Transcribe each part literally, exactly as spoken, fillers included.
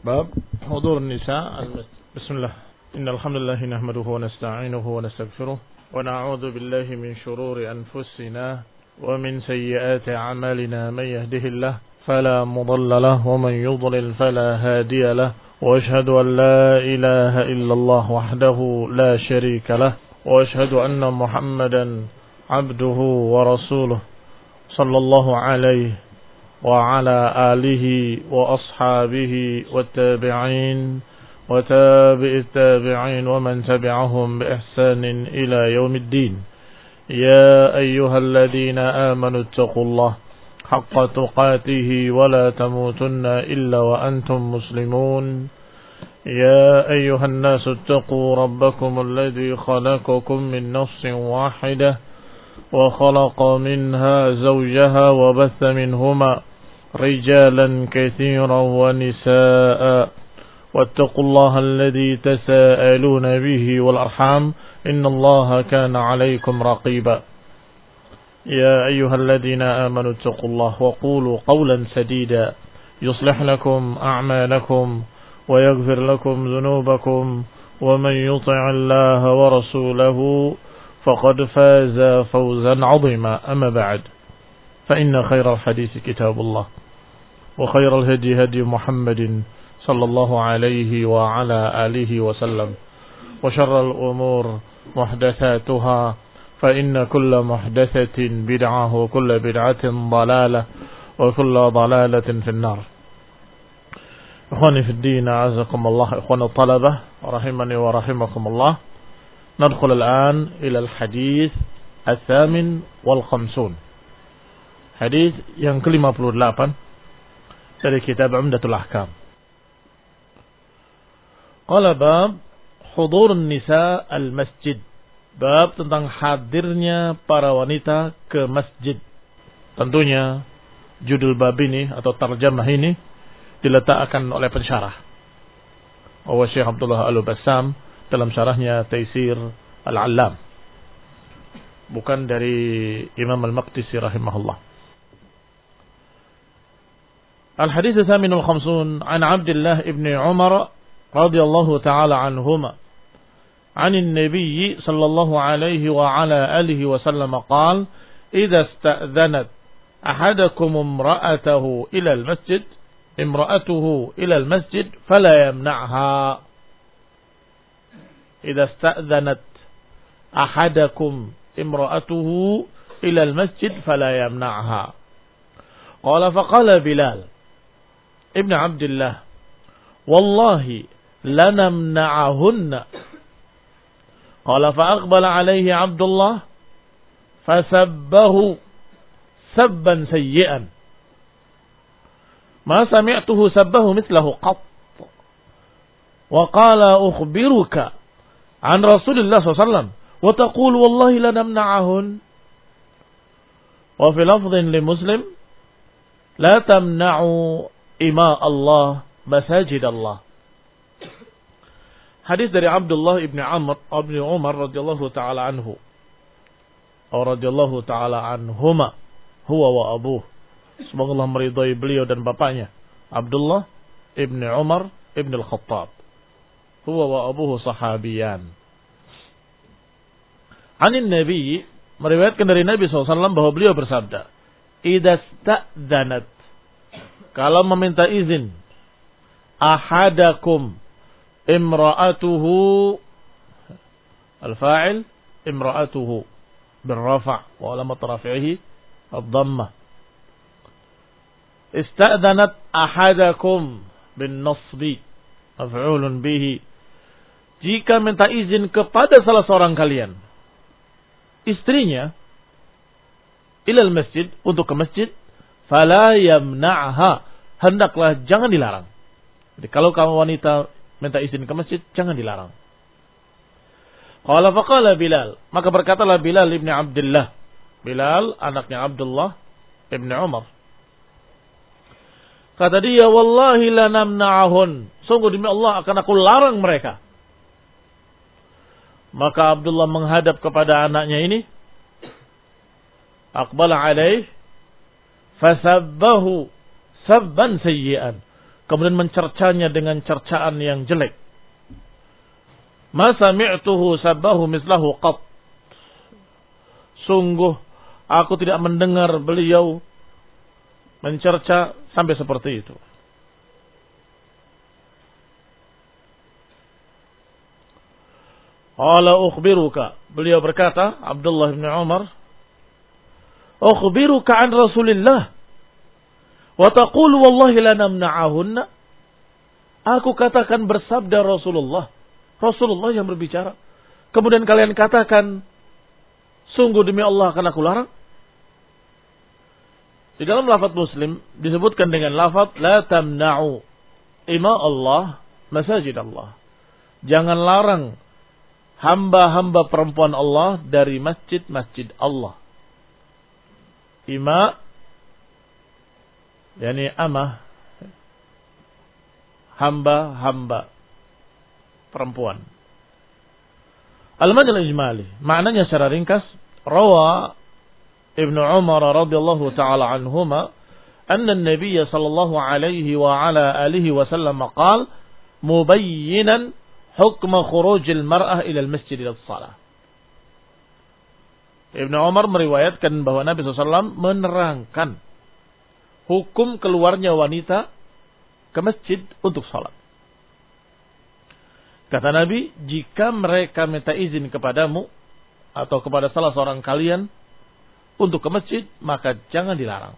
باب حضور النساء المسجد. بسم الله إن الحمد لله نحمده ونستعينه ونستغفره ونعوذ بالله من شرور أنفسنا ومن سيئات أعمالنا من يهده الله فلا مضل له ومن يضلل فلا هادي له وأشهد أن لا إله إلا الله وحده لا شريك له وأشهد أن محمدا عبده ورسوله صلى الله عليه وعلى آله وأصحابه والتابعين وتابع التابعين ومن تبعهم بإحسان إلى يوم الدين. يا أيها الذين آمنوا اتقوا الله حق تقاته ولا تموتن إلا وأنتم مسلمون. يا أيها الناس اتقوا ربكم الذي خلقكم من نفس واحدة وخلق منها زوجها وبث منهما رجالا كثيرا ونساء واتقوا الله الذي تساءلون به والأرحام إن الله كان عليكم رقيبا. يا أيها الذين آمنوا اتقوا الله وقولوا قولا سديدا يصلح لكم أعمالكم ويغفر لكم ذنوبكم ومن يطع الله ورسوله فقد فاز فوزا عظيما. أما بعد فإن خير الحديث كتاب الله وخير الهدي هدي محمد صلى الله عليه وعلى آله وسلم وشر الأمور محدثاتها فإن كل محدثة بدعة وكل بدعة ضلالة وكل ضلالة في النار. إخواني في الدين أعزكم الله إخوان الطلبة رحمني ورحمكم الله. ندخل الآن إلى الحديث الثامن والخمسون. Hadis yang ke lima puluh delapan dari kitab Umdatul Ahkam. Qala bab hudur nisa al-masjid. Bab tentang hadirnya para wanita ke masjid. Tentunya judul bab ini atau tarjamah ini diletakkan oleh pensyarah. Wa Syekh Abdullah Al-Bassam dalam syarahnya Taisir Al-Allam. Bukan dari Imam Al-Maqdisi rahimahullah. Al-Hadits Tsamin al-Khamsun an Abdullah ibn Umar radhiyallahu ta'ala anhuma عن النبي صلى الله عليه وعلى آله وسلم قال إذا استأذنت أحدكم امرأته إلى المسجد امرأته إلى المسجد فلا يمنعها إذا استأذنت أحدكم امرأته إلى المسجد فلا يمنعها قال فقال بلال ابن عبد الله والله لنمنعهن قال فأقبل عليه عبد الله فسبه سبا سيئا ما سمعته سبه مثله قط وقال أخبرك عن رسول الله صلى الله عليه وسلم وتقول والله لنمنعهن وفي لفظ لمسلم لا تمنعوا إماء الله مساجد الله. Hadis dari Abdullah ibn Amr ibn Umar radhiyallahu taala anhu atau radhiyallahu taala anhuma huwa wa abuh. Semoga Allah meridai beliau dan bapaknya. Abdullah ibn Umar ibn al-Khattab. Huwa wa abuhu sahabiyan. Anin Nabi, meriwayatkan dari Nabi shallallahu alaihi wasallam bahwa beliau bersabda, "Idza sta'dzanat," kalau meminta izin, ahadakum imra'atuhu, al-fa'il imra'atuhu bil-rafa' wa alamat rafi'ihi ad-dhammah. Ista'dzanat ahadakum bin-nasbi maf'ulun bihi. Jika minta izin kepada salah seorang kalian, istrinya, ilal masjid, untuk ke masjid, fala yamna'ha, hendaklah jangan dilarang. Jadi kalau kamu wanita minta izin ke masjid, jangan dilarang. Qala faqala Bilal, maka berkatalah Bilal ibn Abdullah. Bilal anaknya Abdullah ibn Umar. Kata dia, wallahi lanamna'ahun, sungguh demi Allah akan aku larang mereka. Maka Abdullah menghadap kepada anaknya ini, aqbala alaih fasabbahu sabban sayyi'an, kemudian mencercanya dengan cercaan yang jelek. Ma sami'tuhu sabbahu mislahu qat. Sungguh aku tidak mendengar beliau mencerca sampai seperti itu. Qala ukhbiruka, beliau berkata, Abdullah bin Umar, ukhbiruka an Rasulillah wa taqulu wallahi la namna'ahunna. Aku katakan bersabda Rasulullah, Rasulullah yang berbicara. Kemudian kalian katakan, sungguh demi Allah akan aku larang. Di dalam lafaz Muslim disebutkan dengan lafaz la tamna'u ima Allah masajid Allah. Jangan larang hamba-hamba perempuan Allah dari masjid-masjid Allah. Ima yakni amah, hamba-hamba perempuan. Al-Majal Ijmali, maknanya secara ringkas, rawa Ibnu Umar radhiyallahu taala anhuma anna an-nabiy sallallahu alaihi wa ala alihi wasallam qala mubayyinan hukma khurujil mar'ah ila al-masjid ila shalah. Ibnu Umar meriwayatkan bahwa Nabi sallallahu alaihi wasallam menerangkan hukum keluarnya wanita ke masjid untuk salat. Kata Nabi, jika mereka minta izin kepadamu atau kepada salah seorang kalian untuk ke masjid, maka jangan dilarang.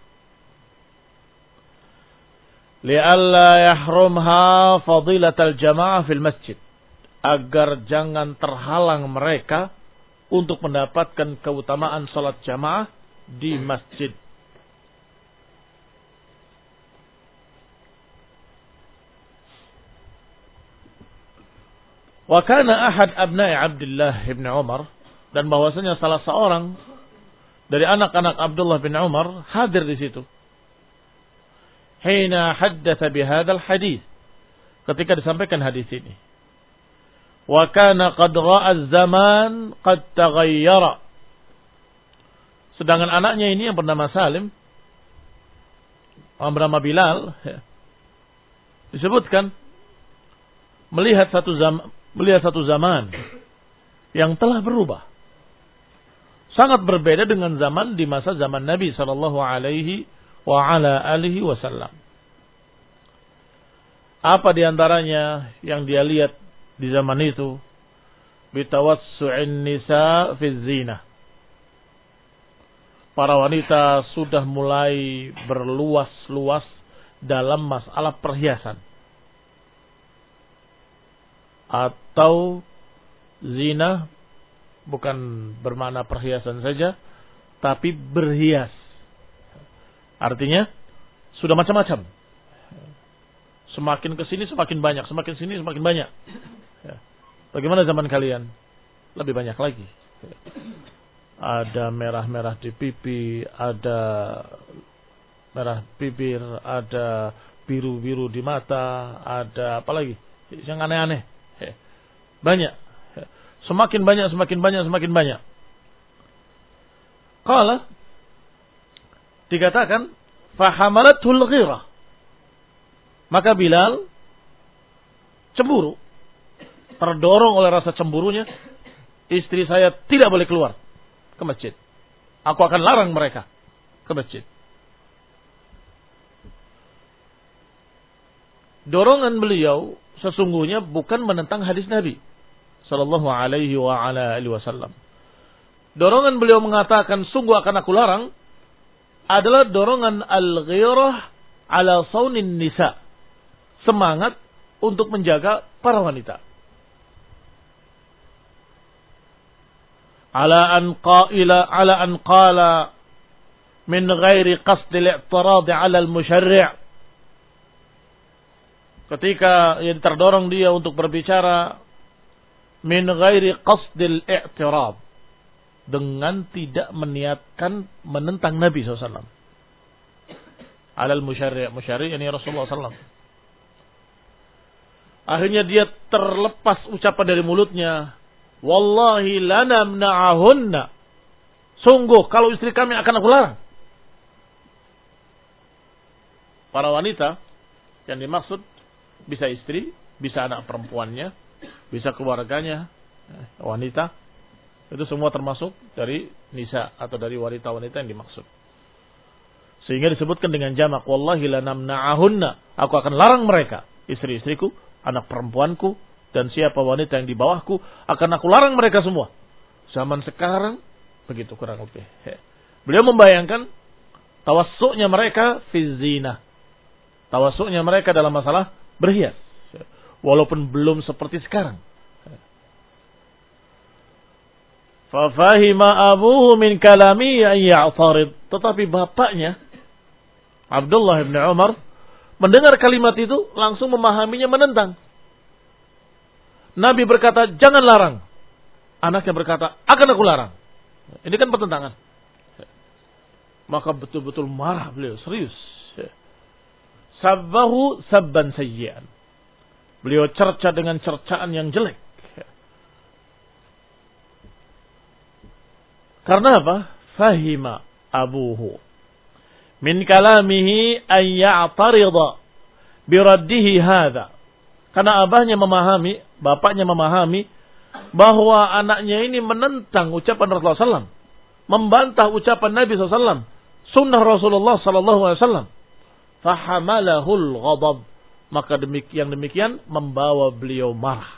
Li'alla yahrumha fadilatal jama'ah fil masjid. Agar jangan terhalang mereka untuk mendapatkan keutamaan salat jamaah di masjid. Wa kana ahad abna'i Abdullah bin Umar, dan bahwasanya salah seorang dari anak-anak Abdullah bin Umar hadir di situ. Hina haddatsa bihadzal hadis, ketika disampaikan hadis ini. Wa kana qad ra'a az-zaman qad taghayyara. Sedangkan anaknya ini yang bernama Salim, bernama Bilal, disebutkan melihat satu zaman melihat satu zaman yang telah berubah. Sangat berbeda dengan zaman di masa zaman Nabi sallallahu alaihi wa ala alihi wasallam. Apa di antaranya yang dia lihat di zaman itu? Bitawassu'in nisa fi zina. Para wanita sudah mulai berluas-luas dalam masalah perhiasan. Atau zina bukan bermakna perhiasan saja, tapi berhias. Artinya sudah macam-macam. Semakin ke sini semakin banyak, semakin sini semakin banyak. Bagaimana zaman kalian? Lebih banyak lagi. Ada merah-merah di pipi, ada merah bibir, ada biru-biru di mata, ada apa lagi? Yang aneh-aneh. Banyak. Semakin banyak, semakin banyak, semakin banyak. Qala, dikatakan, fahamalathu al-ghirah. Maka Bilal cemburu. Terdorong oleh rasa cemburunya, istri saya tidak boleh keluar ke masjid. Aku akan larang mereka ke masjid. Dorongan beliau sesungguhnya bukan menentang hadis Nabi sallallahu alaihi wa ala alihi wasallam. Dorongan beliau mengatakan sungguh akan aku larang adalah dorongan al-ghirah ala saunin nisa. Semangat untuk menjaga para wanita. Ala an qaila ala an qala min ghairi qasd al-i'tirad ala al-musyarri'. Ketika yang terdorong dia untuk berbicara min ghairi qasdil i'tirad, dengan tidak meniatkan menentang Nabi sallallahu alaihi wasallam. Alal musyarri', musyarri' ini Rasulullah sallallahu alaihi wasallam. Akhirnya dia terlepas ucapan dari mulutnya, wallahi lanamna'ahunna. Sungguh kalau istri kami akan aku larang. Para wanita Yang dimaksud bisa istri, bisa anak perempuannya, bisa keluarganya, wanita. Itu semua termasuk dari nisa atau dari wanita-wanita yang dimaksud. Sehingga disebutkan dengan jamak, wallahi lanamna'ahunna, aku akan larang mereka, istri-istriku, anak perempuanku, dan siapa wanita yang di bawahku, akan aku larang mereka semua. Zaman sekarang, begitu kurang lebih. Beliau membayangkan tawassuknya mereka fi zina. Tawassuknya mereka dalam masalah berhias. Walaupun belum seperti sekarang. Fafahima abuhu min kalami an ya'tarid. Tetapi bapaknya, Abdullah bin Umar, mendengar kalimat itu langsung memahaminya menentang. Nabi berkata, jangan larang. Anaknya berkata, akan aku larang. Ini kan pertentangan. Maka betul-betul marah beliau, serius. Sabbahu sabban sayyi'an. Beliau cerca dengan cercaan yang jelek. Karena apa? Fahima abuhu min kalamihi an ya'tarida biraddihi hadha. Karena abahnya memahami, bapaknya memahami bahwa anaknya ini menentang ucapan Rasulullah sallallahu alaihi wasallam, membantah ucapan Nabi sallallahu alaihi wasallam, sunnah Rasulullah sallallahu alaihi wasallam. Fahamalahul ghadab. Maka demikian demikian membawa beliau marah.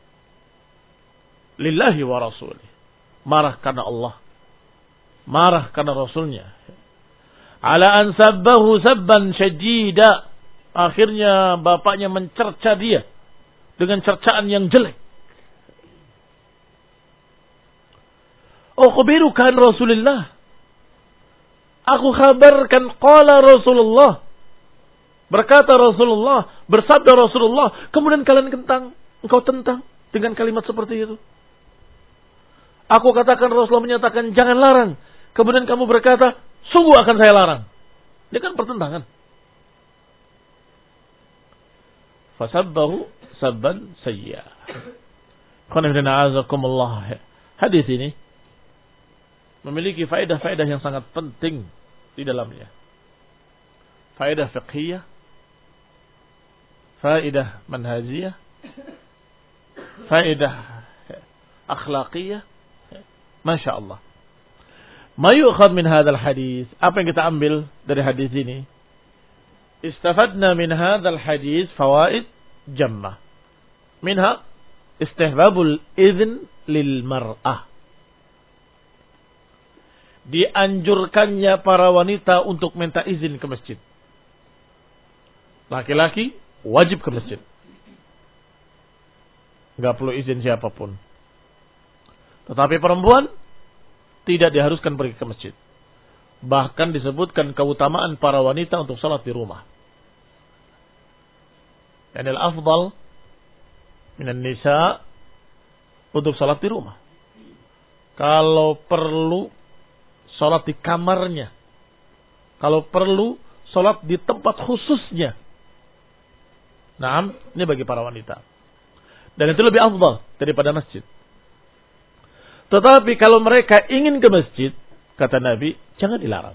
Lillahi wa rasulih. Marah karena Allah. Marah karena Rasulnya. Ala an sabbahu sabban syadida. Akhirnya bapaknya mencerca dia dengan cercaan yang jelek. Ukhbiruka an Rasulillah. Aku kabarkan qala Rasulullah. Berkata Rasulullah, bersabda Rasulullah, kemudian kalian tentang, engkau tentang dengan kalimat seperti itu. Aku katakan Rasulullah menyatakan jangan larang. Kemudian kamu berkata, sungguh akan saya larang. Ini kan pertentangan. Fasabbahu sabban sayya. Hadis ini memiliki faedah-faedah yang sangat penting di dalamnya. Faedah fiqhiyah, faedah manhajiyah, faedah akhlaqiyah. Masya Allah. Ma yu'khad min hadzal hadis. Apa yang kita ambil dari hadis ini? Istafadna min hadzal hadis fawaid jammah. Minha istihbabul idzn lil mar'ah. Dianjurkannya para wanita untuk minta izin ke masjid. Laki-laki wajib ke masjid. Enggak perlu izin siapapun. Tetapi perempuan tidak diharuskan pergi ke masjid. Bahkan disebutkan keutamaan para wanita untuk salat di rumah. Yang al-afdal minan nisa untuk salat di rumah. Kalau perlu salat di kamarnya. Kalau perlu salat di tempat khususnya. Nah, ini bagi para wanita. Dan itu lebih afdal daripada masjid. Tetapi kalau mereka ingin ke masjid, kata Nabi, jangan dilarang.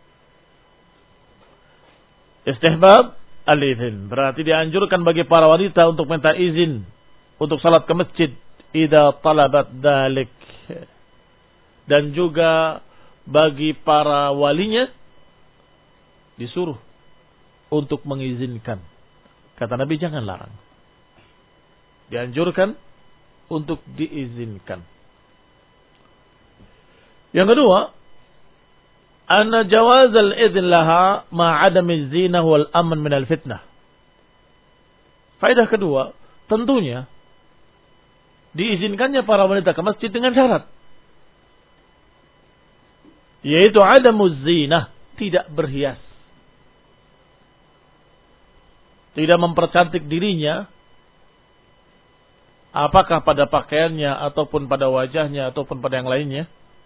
Istihbab al-idzin. Berarti dianjurkan bagi para wanita untuk minta izin untuk salat ke masjid. Idza talabat dalik. Dan juga bagi para walinya disuruh untuk mengizinkan. Kata Nabi, jangan larang. Dianjurkan untuk diizinkan. Yang kedua, anna jawaz al-idzn laha ma'adam az-zinah wal amn min al-fitnah. Faedah kedua, tentunya diizinkannya para wanita ke masjid dengan syarat, yaitu adamuz zinah, tidak berhias. Tidak mempercantik dirinya, apakah pada pakaiannya ataupun pada wajahnya ataupun pada yang lainnya.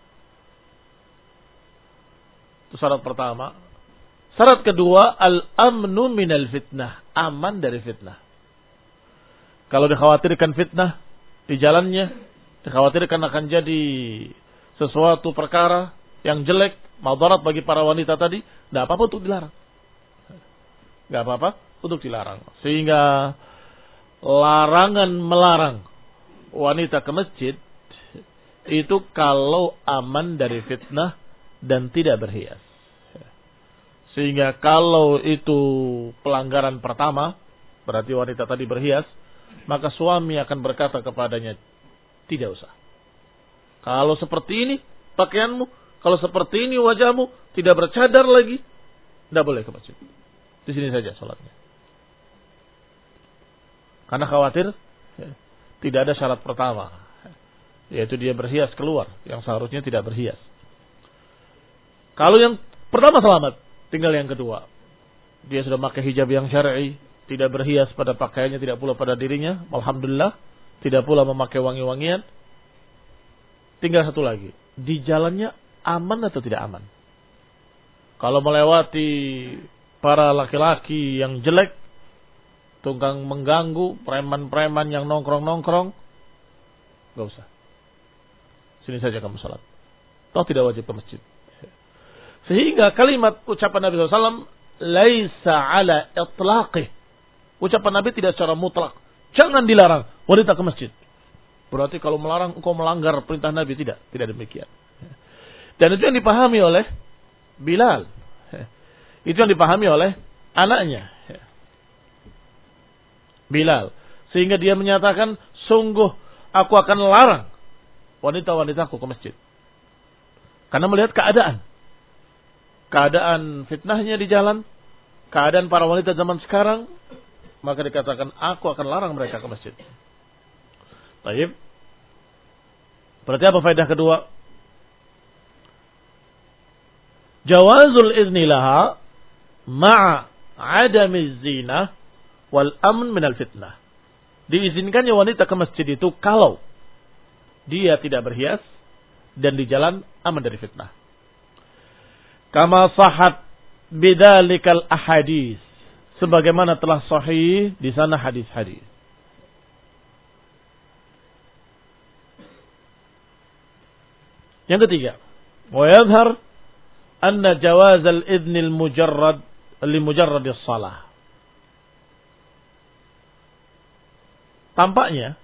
Itu syarat pertama. Syarat kedua, al-amnu minal fitnah, aman dari fitnah. Kalau dikhawatirkan fitnah di jalannya, dikhawatirkan akan jadi sesuatu perkara yang jelek, madarat bagi para wanita tadi, tidak apa-apa untuk dilarang. Tidak apa-apa untuk dilarang. Sehingga larangan melarang wanita ke masjid itu kalau aman dari fitnah dan tidak berhias. Sehingga kalau itu pelanggaran pertama, berarti wanita tadi berhias, maka suami akan berkata kepadanya, tidak usah. Kalau seperti ini pakaianmu, kalau seperti ini wajahmu, tidak bercadar lagi, tidak boleh ke masjid. Di sini saja sholatnya. Karena khawatir ya, tidak ada syarat pertama, yaitu dia berhias keluar, yang seharusnya tidak berhias. Kalau yang pertama selamat, tinggal yang kedua. Dia sudah pakai hijab yang syar'i, tidak berhias pada pakaiannya, tidak pula pada dirinya, alhamdulillah, tidak pula memakai wangi-wangian. Tinggal satu lagi, di jalannya aman atau tidak aman. Kalau melewati para laki-laki yang jelek, tukang mengganggu, preman-preman yang nongkrong-nongkrong, gak usah. Sini saja kamu salat. Toh tidak wajib ke masjid. Sehingga kalimat ucapan Nabi shallallahu alaihi wasallam, laisa ala itlaqih. Ucapan Nabi tidak secara mutlak. Jangan dilarang wanita ke masjid. Berarti kalau melarang engkau melanggar perintah Nabi. Tidak, tidak demikian. Dan itu yang dipahami oleh Bilal. Itu yang dipahami oleh anaknya, Bilal. Sehingga dia menyatakan, sungguh aku akan larang wanita-wanitaku ke masjid. Karena melihat keadaan. Keadaan fitnahnya di jalan. Keadaan para wanita zaman sekarang. Maka dikatakan, aku akan larang mereka ke masjid. Baik. Berarti apa faedah kedua? Jawazul izni laha ma'a adami zina wal amn minal fitnah. Diizinkannya wanita ke masjid itu kalau dia tidak berhias dan di jalan aman dari fitnah. Kama sahat bidzalikal ahadits, sebagaimana telah sahih di sana hadis-hadis. Yang ketiga, wa yadhhar anna jawaz al-idhn al-mujarrad li mujarrad as-shalah. Tampaknya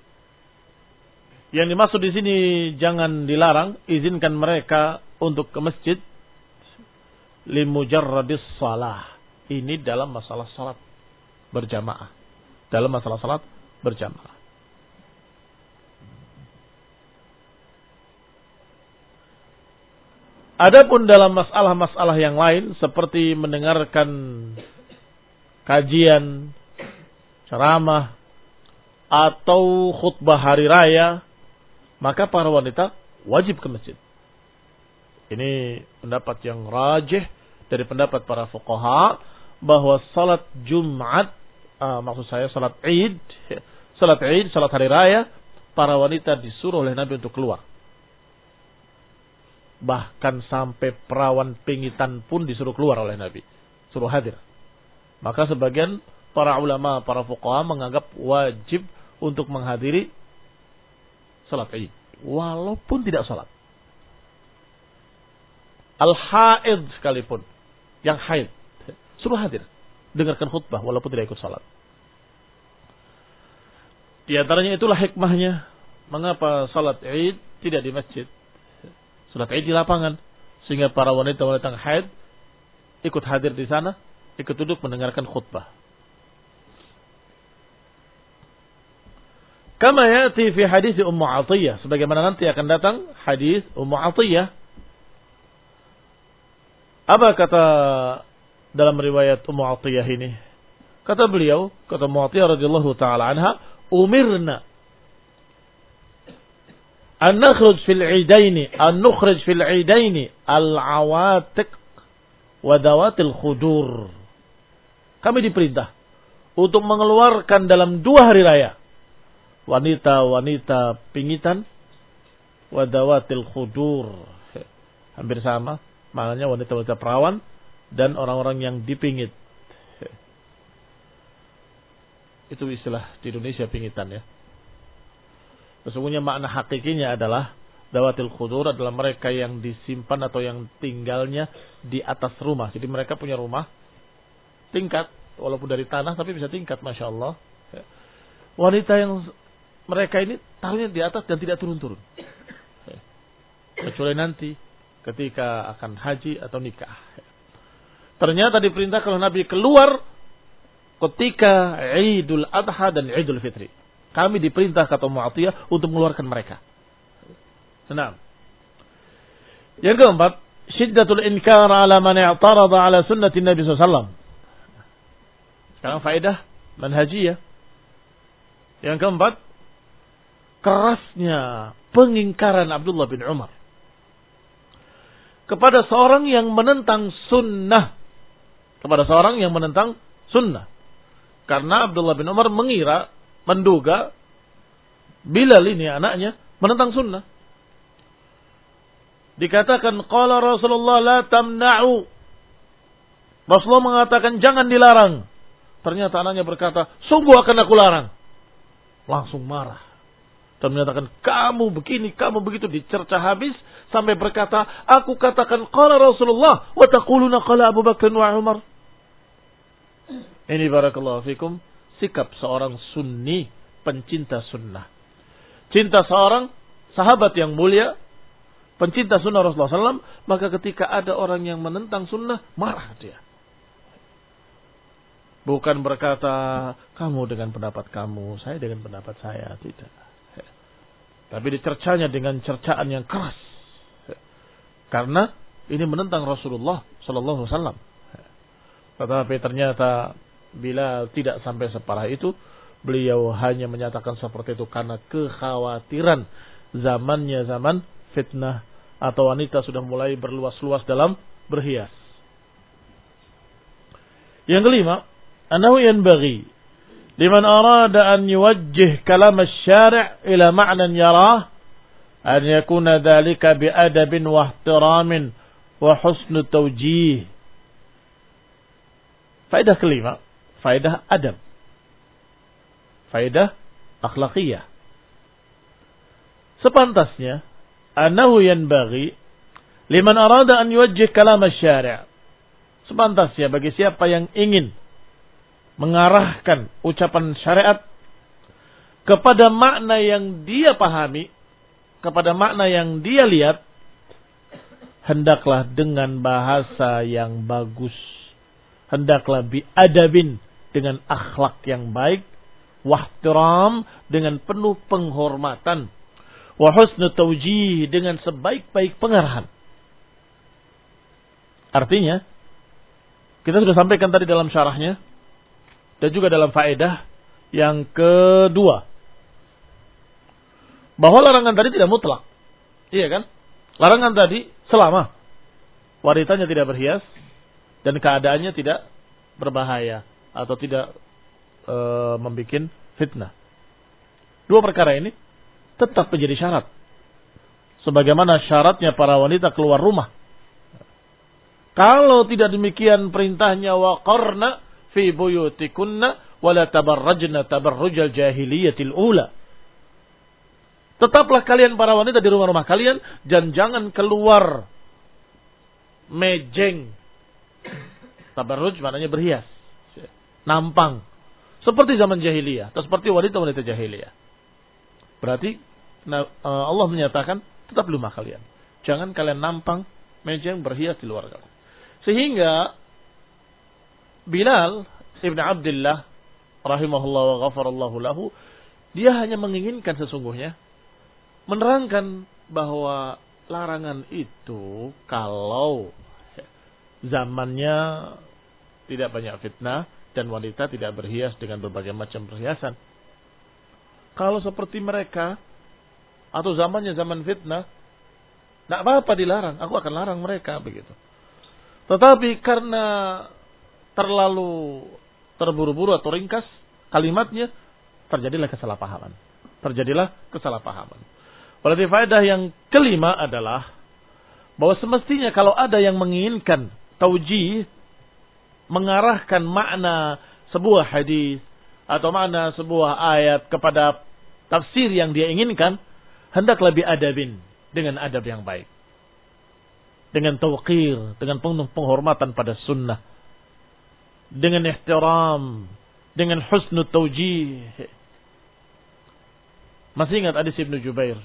yang dimaksud di sini jangan dilarang, izinkan mereka untuk ke masjid li mujarrad as-shalah. Ini dalam masalah salat berjamaah. Dalam masalah salat berjamaah. Adapun dalam masalah-masalah yang lain seperti mendengarkan kajian, ceramah atau khutbah hari raya, maka para wanita wajib ke masjid. Ini pendapat yang rajih dari pendapat para fuqaha bahwa salat Jumat, uh, maksud saya salat Id, salat Id, salat hari raya, para wanita disuruh oleh Nabi untuk keluar. Bahkan sampai perawan pingitan pun disuruh keluar oleh Nabi. Suruh hadir. Maka sebagian para ulama, para fuqaha menganggap wajib untuk menghadiri salat Id. Walaupun tidak salat. Al-haid sekalipun. Yang haid. Suruh hadir. Dengarkan khutbah walaupun tidak ikut salat. Di antaranya itulah hikmahnya. Mengapa salat Id tidak di masjid. Salat Id di lapangan, sehingga para wanita-wanita yang haid ikut hadir di sana, ikut duduk mendengarkan khutbah. Kama ya'ti fi hadis Ummu Athiyyah, sebagaimana nanti akan datang hadis Ummu Athiyyah. Apa kata dalam riwayat Ummu Athiyyah ini? Kata beliau, kata Ummu Athiyyah radhiyallahu taala anha, umirna an nakhruj fil idaini an nukhrij fil idaini al awatiq wa dawatil khudur. Kami diperintah untuk mengeluarkan dalam dua hari raya wanita-wanita pingitan wa dawatil khudur. Hampir sama maknanya, wanita-wanita perawan dan orang-orang yang dipingit. Itu istilah di Indonesia pingitan ya. Sesungguhnya makna hakikinya adalah dawatil khudur adalah mereka yang disimpan atau yang tinggalnya di atas rumah. Jadi mereka punya rumah tingkat, walaupun dari tanah tapi bisa tingkat, masya Allah. Wanita yang mereka ini taruhnya di atas dan tidak turun-turun, kecuali nanti ketika akan haji atau nikah. Ternyata diperintah kalau Nabi keluar ketika Idul Adha dan Idul Fitri. Kami diperintah kata Mu'atiyah untuk mengeluarkan mereka. Senang. Yang keempat, syiddatul inkar ala man i'tarada ala sunnati Nabi sallallahu alaihi wasallam. Sekarang faedah manhajiyah. Yang keempat, kerasnya pengingkaran Abdullah bin Umar kepada seorang yang menentang sunnah. Kepada seorang yang menentang sunnah. Karena Abdullah bin Umar mengira, menduga, Bilal ini anaknya menentang sunnah. Dikatakan, qala Rasulullah la tamna'u. Rasulullah mengatakan jangan dilarang. Ternyata anaknya berkata, sungguh akan aku larang. Langsung marah. Dan menyatakan, kamu begini, kamu begitu, dicerca habis. Sampai berkata, aku katakan qala Rasulullah, wa taquluna qala Abu Bakr wa Umar. Ini barakallahu fikum, sikap seorang sunni, pencinta sunnah. Cinta seorang sahabat yang mulia, pencinta sunnah Rasulullah sallallahu alaihi wasallam, maka ketika ada orang yang menentang sunnah, marah dia. Bukan berkata, kamu dengan pendapat kamu, saya dengan pendapat saya. Tidak. Tapi dicercanya dengan cercaan yang keras. Karena ini menentang Rasulullah sallallahu alaihi wasallam. Tetapi ternyata bila tidak sampai separah itu, beliau hanya menyatakan seperti itu karena kekhawatiran zamannya zaman fitnah atau wanita sudah mulai berluas-luas dalam berhias. Yang kelima, annahu yanbaghi liman arada an yuwajjih kalam asy-syari' ila ma'nan yarah an yakuna dhalika bi adabin wa ihtiramin wa husnu tawjih. Faedah kelima, faedah adab. Faedah akhlaqiyah. Sepantasnya annahu yanbaghi liman arada an yuwajjih kalam asy-syari'. Sepantasnya bagi siapa yang ingin mengarahkan ucapan syariat kepada makna yang dia pahami, kepada makna yang dia lihat, hendaklah dengan bahasa yang bagus, hendaklah biadabin, dengan akhlak yang baik, wahtiram, dengan penuh penghormatan, wa husnu tawjih, dengan sebaik-baik pengarahan. Artinya, kita sudah sampaikan tadi dalam syarahnya, dan juga dalam faedah yang kedua, bahwa larangan tadi tidak mutlak. Iya kan? Larangan tadi selama wanitanya tidak berhias dan keadaannya tidak berbahaya atau tidak e, membuat fitnah. Dua perkara ini tetap menjadi syarat. Sebagaimana syaratnya para wanita keluar rumah. Kalau tidak demikian perintahnya, waqarna fi buyutikunna wala tabarrajna tabarrujal jahiliyatil ula. Tetaplah kalian para wanita di rumah-rumah kalian dan jangan keluar mejeng. Tabarruj maknanya berhias, nampang, seperti zaman jahiliyah atau seperti wanita-wanita jahiliyah. Berarti Allah menyatakan tetap di rumah kalian, jangan kalian nampang, mejeng, berhias di luar kalian. Sehingga Bilal ibn Abdullah rahimahullah wa ghafarallahu lahu, dia hanya menginginkan sesungguhnya menerangkan bahwa larangan itu kalau zamannya tidak banyak fitnah dan wanita tidak berhias dengan berbagai macam perhiasan. Kalau seperti mereka atau zamannya zaman fitnah, tidak apa-apa dilarang, aku akan larang mereka begitu. Tetapi karena terlalu terburu-buru atau ringkas kalimatnya, terjadilah kesalahpahaman. Terjadilah kesalahpahaman. Berarti faedah yang kelima adalah bahwa semestinya kalau ada yang menginginkan taujih, mengarahkan makna sebuah hadis atau makna sebuah ayat kepada tafsir yang dia inginkan, hendaklah biadabin, dengan adab yang baik, dengan tauqir, dengan penuh penghormatan pada sunnah. dengan ihtiram, dengan husnul taujih. Masih ingat hadis Ibnu Jubair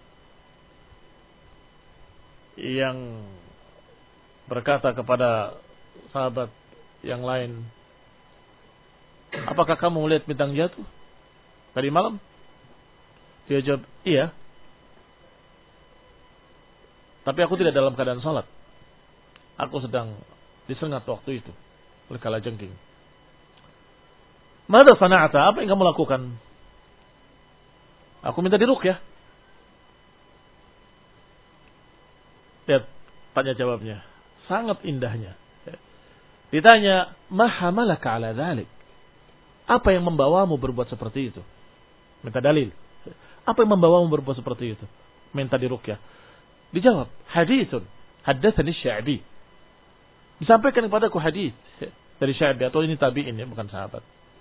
yang berkata kepada sahabat yang lain, apakah kamu melihat bintang jatuh tadi malam? Dia jawab, iya. Tapi aku tidak dalam keadaan salat. Aku sedang disengat waktu itu oleh kalajengking. Mada sana'ata? Apa yang kamu lakukan? Aku minta diruqyah. Lihat tanya jawabnya. Sangat indahnya. Ditanya, ma hamalaka ala dzalik? Apa yang membawamu berbuat seperti itu? Minta dalil. Apa yang membawamu berbuat seperti itu? Minta diruqyah. Dijawab, haditsun haddatsani Sya'bi. Disampaikan kepadaku hadis dari Sya'bi, atau ini tabi'in ya, bukan sahabat.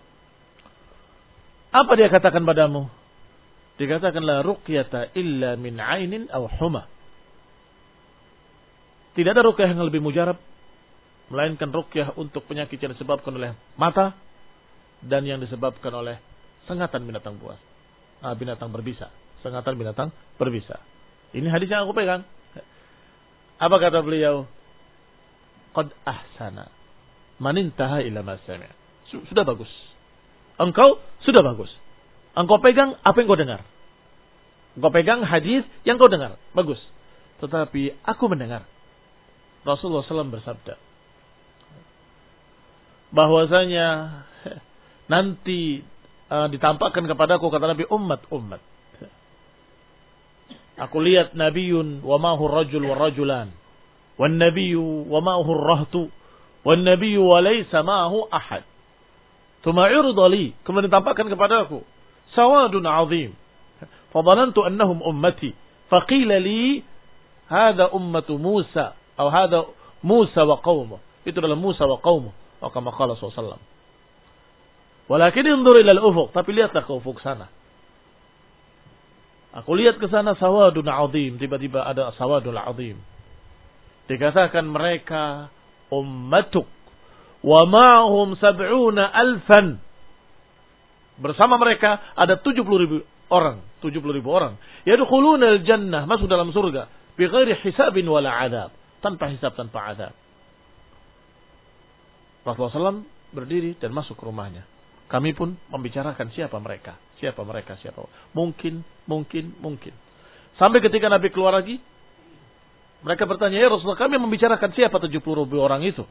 Apa dia katakan padamu? Dikatakan la ruqyata illa min 'ainin aw huma. Tidak ada ruqyah yang lebih mujarab melainkan ruqyah untuk penyakit yang disebabkan oleh mata dan yang disebabkan oleh sengatan binatang buas. Ah, binatang berbisa, sengatan binatang berbisa. Ini hadis yang aku pegang. Apa kata beliau? Qad ahsana man intaha ila ma sami'. Sudah bagus. Engkau sudah bagus. Engkau pegang apa yang kau dengar. Engkau pegang hadis yang kau dengar. Bagus. Tetapi aku mendengar Rasulullah shallallahu alaihi wasallam bersabda bahwasanya nanti uh, ditampakkan kepadaku, kata Nabi, umat-umat. Aku lihat nabiyun wa ma'hu rajul wa rajulan. Wan nabiyyu wa ma'hu rahtu. Wan nabiyyu wa laysa ma'hu ahad. Tsumma urida li, kemudian ditampakkan kepadaku sawadun 'azim. Fadhanantu annahum ummati. Faqila li hadha ummatu Musa atau hadha Musa wa qaumuh. Itu adalah Musa wa qaumuh. Wa kama qala sallallahu alaihi wasallam. Walakin inzur ila al-ufuq, tapi lihatlah ke ufuk sana. Aku lihat ke sana sawadun 'azim, tiba-tiba ada sawadun 'azim. Dikatakan mereka ummatuk wa ma'hum sab'una alfan. Bersama mereka ada tujuh puluh ribu orang, tujuh puluh ribu orang. Yadkhuluna al-jannah, masuk dalam surga bi ghairi hisabin wala 'adzab, tanpa hisab, tanpa azab. Rasulullah shallallahu alaihi wasallam berdiri dan masuk ke rumahnya. Kami pun membicarakan siapa mereka, siapa mereka, siapa. Mungkin, mungkin, mungkin. Sampai ketika Nabi keluar lagi, mereka bertanya, ya Rasulullah, kami membicarakan siapa tujuh puluh ribu orang itu.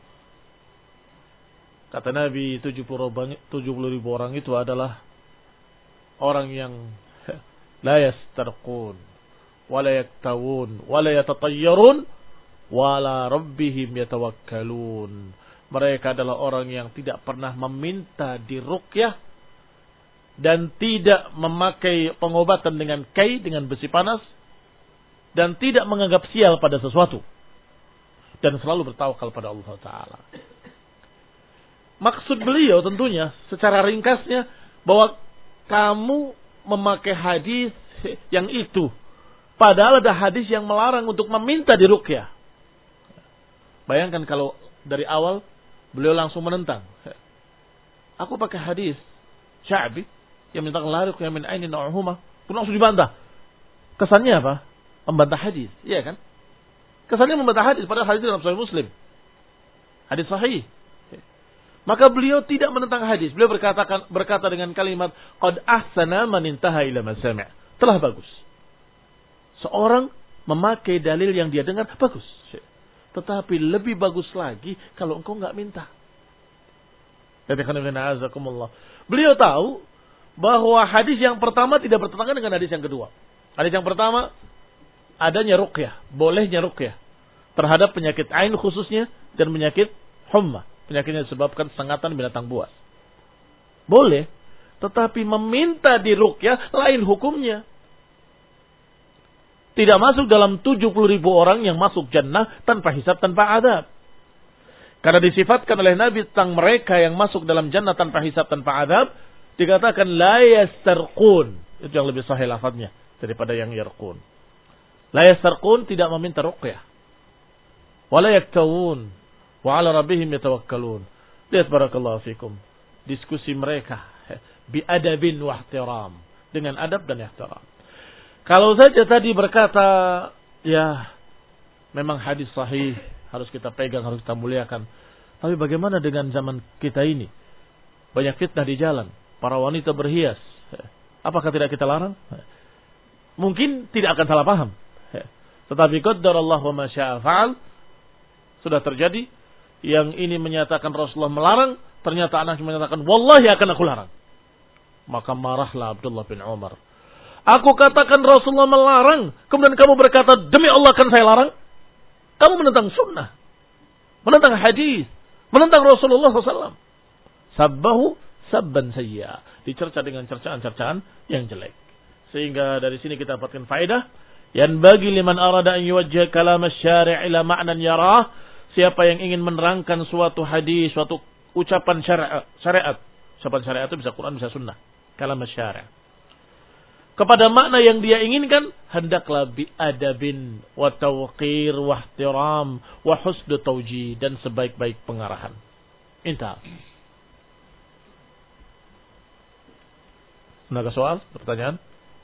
Kata Nabi, tujuh puluh ribu orang itu adalah orang yang la yastarqun, wa la yaktawun, wa la yatatayyarun, wa la rabbihim yatawakkalun. Mereka adalah orang yang tidak pernah meminta diruqyah dan tidak memakai pengobatan dengan kai, dengan besi panas, dan tidak menganggap sial pada sesuatu, dan selalu bertawakal pada Allah Ta'ala. Maksud beliau tentunya secara ringkasnya bahwa kamu memakai hadis yang itu, padahal ada hadis yang melarang untuk meminta diruqyah. Bayangkan kalau dari awal beliau langsung menentang. Aku pakai hadis Sya'bi yang minta la ruqyah min ainin aw huma, pun langsung dibantah. Kesannya apa? Membantah hadis, iya kan? Kesannya membantah hadis, padahal hadis dalam Sahih Muslim, hadis sahih. Maka beliau tidak menentang hadis. Beliau berkata berkata dengan kalimat qad ahsana man intaha ila ma sami'. Telah bagus seorang memakai dalil yang dia dengar, bagus. Tetapi lebih bagus lagi kalau engkau enggak minta. Beliau tahu bahwa hadis yang pertama tidak bertentangan dengan hadis yang kedua. Hadis yang pertama adanya ruqyah, bolehnya ruqyah terhadap penyakit ain khususnya dan penyakit humma, penyakitnya disebabkan sengatan binatang buas. Boleh, tetapi meminta diruqyah lain hukumnya. Tidak masuk dalam tujuh puluh ribu orang yang masuk jannah tanpa hisab, tanpa adab. Karena disifatkan oleh Nabi tentang mereka yang masuk dalam jannah tanpa hisab, tanpa adab, dikatakan la yastarqun. Itu yang lebih sahih lafadznya daripada yang yarqun. La yastarqun, tidak meminta ruqyah. Wa la yaktawun wa ala rabbihim yatawakkalun. Lihat barakallahu fikum. Diskusi mereka biadabin wa ihtiram, dengan adab dan ihtiram. Kalau saja tadi berkata, ya memang hadis sahih, harus kita pegang, harus kita muliakan. Tapi bagaimana dengan zaman kita ini? Banyak fitnah di jalan, para wanita berhias. Apakah tidak kita larang? Mungkin tidak akan salah paham. Tetapi qaddarallahu wa ma syaa fa'al. Sudah terjadi. Yang ini menyatakan Rasulullah melarang, ternyata anak menyatakan wallahi akan aku larang. Maka marahlah Abdullah bin Umar. Aku katakan Rasulullah melarang, kemudian kamu berkata demi Allah akan saya larang. Kamu menentang sunnah, menentang hadis, menentang Rasulullah shallallahu alaihi wasallam. Sabbahu sabban sayya, dicerca dengan cercaan-cercaan yang jelek. Sehingga dari sini kita dapatkan faedah yang bagi liman arada an yuwajjih kalam asy-syari' ila ma'nan yarah, siapa yang ingin menerangkan suatu hadis, suatu ucapan syariat, syariat, ucapan syariat itu bisa Quran, bisa sunnah, kalam asy-syari', kepada makna yang dia inginkan, hendaklah bi adabin wa tawqir wa ihtiram wa husnu tawjih, dan sebaik-baik pengarahan. Intah. Ada soal, pertanyaan?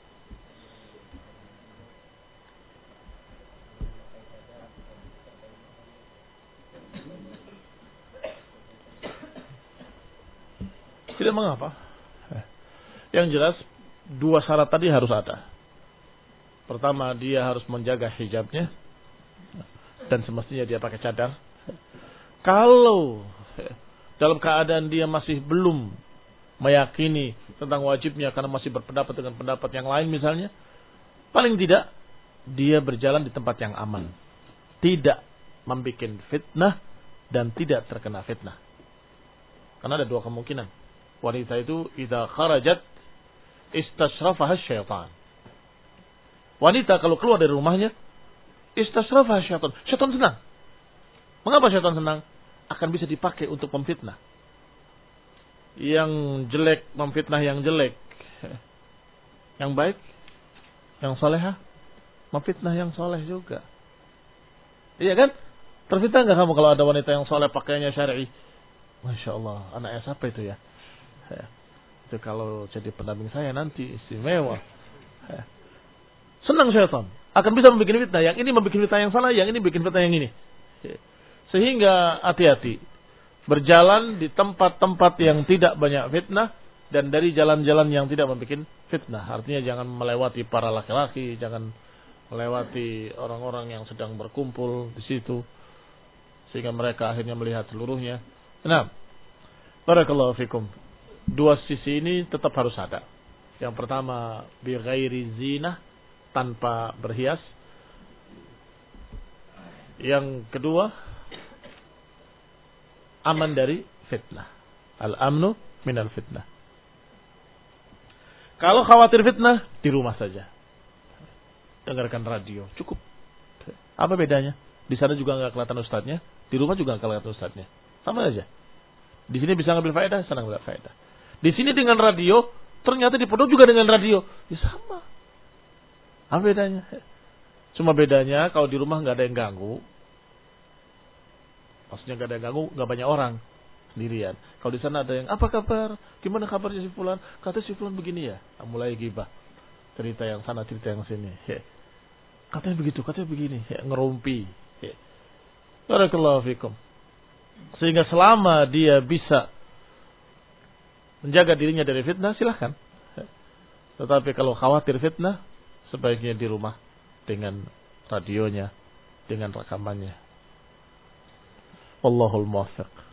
Tidak mengapa. Yang jelas dua syarat tadi harus ada. Pertama, dia harus menjaga hijabnya, dan semestinya dia pakai cadar. Kalau dalam keadaan dia masih belum meyakini tentang wajibnya karena masih berpendapat dengan pendapat yang lain misalnya, paling tidak dia berjalan di tempat yang aman, tidak membuat fitnah dan tidak terkena fitnah. Karena ada dua kemungkinan. Wanita itu idza kharajat istashrafaha syaitan. Wanita kalau keluar dari rumahnya, istashrafaha syaitan. Syaitan senang. Mengapa syaitan senang? Akan bisa dipakai untuk memfitnah. Yang jelek memfitnah yang jelek. Yang baik, yang salehah, memfitnah yang saleh juga. Iya kan? Terfitnah enggak kamu kalau ada wanita yang saleh pakaiannya syar'i? Masya Allah, anaknya siapa itu ya? Ya. Itu kalau jadi pendamping saya nanti istimewa. Ya. Senang syaitan. Akan bisa membuat fitnah. Yang ini membuat fitnah yang salah, yang ini bikin fitnah yang ini. Ya. Sehingga hati-hati. Berjalan di tempat-tempat yang tidak banyak fitnah, dan dari jalan-jalan yang tidak membuat fitnah. Artinya jangan melewati para laki-laki, jangan melewati orang-orang yang sedang berkumpul di situ, sehingga mereka akhirnya melihat seluruhnya. Nah, barakallahu fikum. Dua sisi ini tetap harus ada. Yang pertama, bi ghairi zinah, tanpa berhias. Yang kedua, aman dari fitnah. Al-amnu minal fitnah. Kalau khawatir fitnah, di rumah saja. Dengarkan radio, cukup. Apa bedanya? Di sana juga enggak kelihatan ustadznya, di rumah juga enggak kelihatan ustadznya. Sama aja. Di sini bisa ngambil faedah, sana ngambil faedah. Di sini dengan radio, ternyata di pondok juga dengan radio. Ya sama. Apa bedanya? Cuma bedanya kalau di rumah nggak ada yang ganggu. Maksudnya nggak ada yang ganggu, nggak banyak orang, sendirian. Kalau di sana ada yang, apa kabar? Gimana kabarnya si fulan? Kata si fulan begini ya. Nah, mulai gibah. Cerita yang sana, cerita yang sini. Ya. Katanya begitu, katanya begini. Ya, ngerumpi. Ya. Barakallahu fikum. Sehingga selama dia bisa menjaga dirinya dari fitnah, silahkan. Tetapi kalau khawatir fitnah, sebaiknya di rumah dengan radionya, dengan rekamannya. Wallahul muwaffiq.